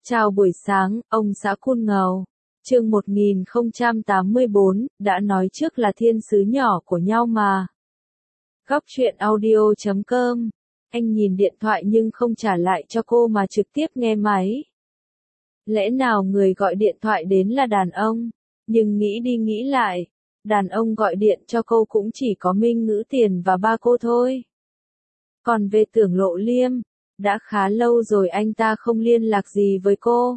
Chào buổi sáng, ông xã Cun Ngầu. Chương 1084, đã nói trước là thiên sứ nhỏ của nhau mà. Góc truyện audio.com. Anh nhìn điện thoại nhưng không trả lại cho cô mà trực tiếp nghe máy. Lẽ nào người gọi điện thoại đến là đàn ông? Nhưng nghĩ đi nghĩ lại, đàn ông gọi điện cho cô cũng chỉ có Minh Ngữ Tiền và ba cô thôi. Còn về Tưởng Lộ Liêm, đã khá lâu rồi anh ta không liên lạc gì với cô.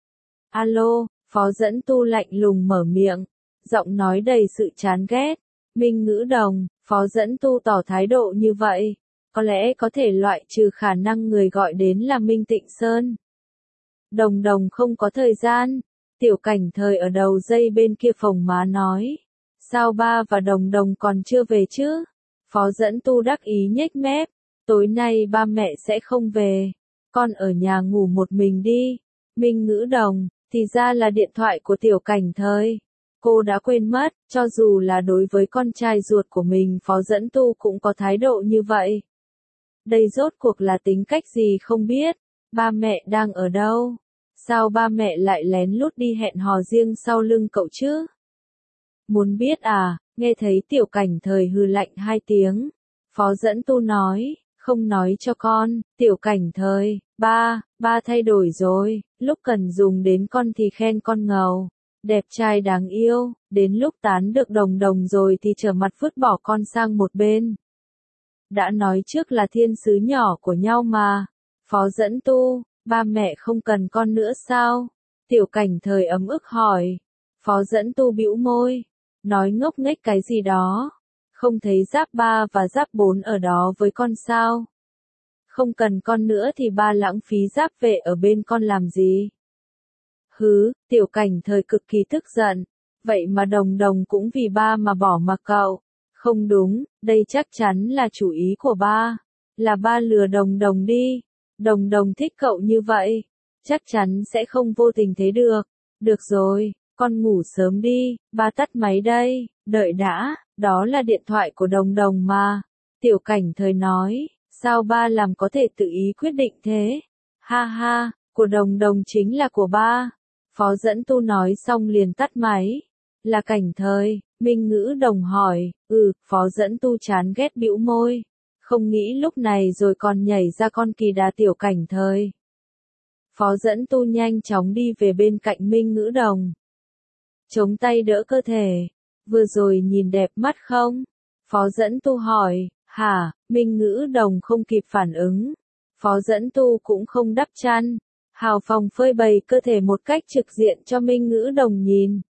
Alo, Phó Dẫn Tu lạnh lùng mở miệng, giọng nói đầy sự chán ghét. Minh Ngữ Đồng, Phó Dẫn Tu tỏ thái độ như vậy, có lẽ có thể loại trừ khả năng người gọi đến là Minh Tịnh Sơn. Đồng Đồng không có thời gian, Tiểu Cảnh Thời ở đầu dây bên kia phồng má nói. Sao ba và Đồng Đồng còn chưa về chứ? Phó Dẫn Tu đắc ý nhếch mép. Tối nay ba mẹ sẽ không về, con ở nhà ngủ một mình đi. Minh Ngữ Đồng, thì ra là điện thoại của Tiểu Cảnh Thời. Cô đã quên mất, cho dù là đối với con trai ruột của mình Phó Dẫn Tu cũng có thái độ như vậy. Đây rốt cuộc là tính cách gì không biết, ba mẹ đang ở đâu? Sao ba mẹ lại lén lút đi hẹn hò riêng sau lưng cậu chứ? Muốn biết à? Nghe thấy Tiểu Cảnh Thời hừ lạnh hai tiếng. Phó Dẫn Tu nói. Không nói cho con, Tiểu Cảnh Thời, ba thay đổi rồi, lúc cần dùng đến con thì khen con ngầu, đẹp trai đáng yêu, đến lúc tán được Đồng Đồng rồi thì trở mặt vứt bỏ con sang một bên. Đã nói trước là thiên sứ nhỏ của nhau mà. Phó Dẫn Tu, ba mẹ không cần con nữa sao? Tiểu Cảnh Thời ấm ức hỏi. Phó Dẫn Tu bĩu môi, nói ngốc nghếch cái gì đó. Không thấy giáp 3 và giáp 4 ở đó với con sao? Không cần con nữa thì ba lãng phí giáp vệ ở bên con làm gì? Hứ, Tiểu Cảnh Thời cực kỳ tức giận. Vậy mà Đồng Đồng cũng vì ba mà bỏ mặc cậu. Không đúng, đây chắc chắn là chủ ý của ba. Là ba lừa Đồng Đồng đi. Đồng Đồng thích cậu như vậy. Chắc chắn sẽ không vô tình thế được. Được rồi, con ngủ sớm đi, ba tắt máy đây, đợi đã. Đó là điện thoại của Đồng Đồng mà. Tiểu Cảnh Thời nói, sao ba làm có thể tự ý quyết định thế? Ha ha, của Đồng Đồng chính là của ba. Phó Dẫn Tu nói xong liền tắt máy. Là Cảnh Thời, Minh Ngữ Đồng hỏi, Phó Dẫn Tu chán ghét bĩu môi. Không nghĩ lúc này rồi còn nhảy ra con kỳ đà Tiểu Cảnh Thời. Phó Dẫn Tu nhanh chóng đi về bên cạnh Minh Ngữ Đồng. Chống tay đỡ cơ thể. Vừa rồi nhìn đẹp mắt không? Phó Dẫn Tu hỏi. Hả? Minh Ngữ Đồng không kịp phản ứng. Phó Dẫn Tu cũng không đắp chăn. Hào phóng phơi bày cơ thể một cách trực diện cho Minh Ngữ Đồng nhìn.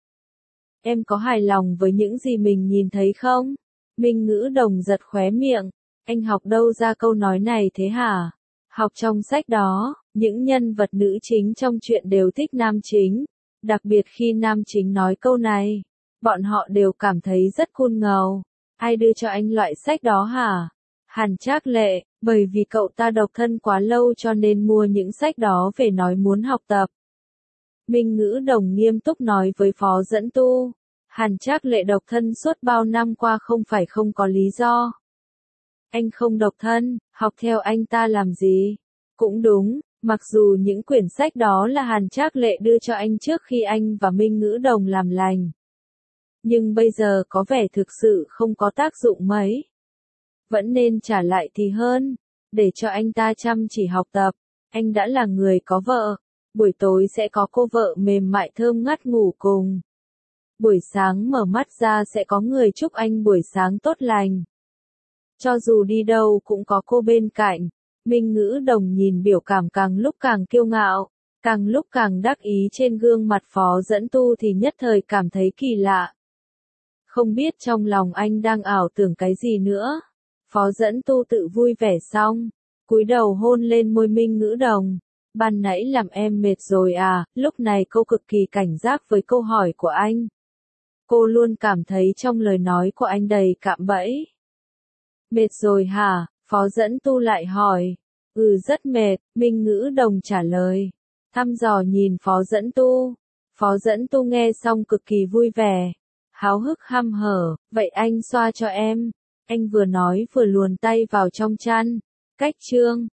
Em có hài lòng với những gì mình nhìn thấy không? Minh Ngữ Đồng giật khóe miệng. Anh học đâu ra câu nói này thế hả? Học trong sách đó, những nhân vật nữ chính trong truyện đều thích nam chính. Đặc biệt khi nam chính nói câu này, bọn họ đều cảm thấy rất cool ngầu. Ai đưa cho anh loại sách đó hả? Hàn Trác Lệ, bởi vì cậu ta độc thân quá lâu cho nên mua những sách đó về nói muốn học tập. Minh Ngữ Đồng nghiêm túc nói với Phó Dẫn Tu. Hàn Trác Lệ độc thân suốt bao năm qua không phải không có lý do. Anh không độc thân, học theo anh ta làm gì? Cũng đúng, mặc dù những quyển sách đó là Hàn Trác Lệ đưa cho anh trước khi anh và Minh Ngữ Đồng làm lành. Nhưng bây giờ có vẻ thực sự không có tác dụng mấy. Vẫn nên trả lại thì hơn, để cho anh ta chăm chỉ học tập. Anh đã là người có vợ, buổi tối sẽ có cô vợ mềm mại thơm ngát ngủ cùng. Buổi sáng mở mắt ra sẽ có người chúc anh buổi sáng tốt lành. Cho dù đi đâu cũng có cô bên cạnh. Minh Ngữ Đồng nhìn biểu cảm càng lúc càng kiêu ngạo, càng lúc càng đắc ý trên gương mặt Phó Dẫn Tu thì nhất thời cảm thấy kỳ lạ. Không biết trong lòng anh đang ảo tưởng cái gì nữa. Phó Dẫn Tu tự vui vẻ xong, cúi đầu hôn lên môi Minh Ngữ Đồng. Ban nãy làm em mệt rồi à? Lúc này cô cực kỳ cảnh giác với câu hỏi của anh. Cô luôn cảm thấy trong lời nói của anh đầy cạm bẫy. Mệt rồi hả? Phó Dẫn Tu lại hỏi. Rất mệt, Minh Ngữ Đồng trả lời. Thăm dò nhìn Phó Dẫn Tu. Phó Dẫn Tu nghe xong cực kỳ vui vẻ. Háo hức hăm hở, vậy anh xoa cho em. Anh vừa nói vừa luồn tay vào trong chăn. Cách chương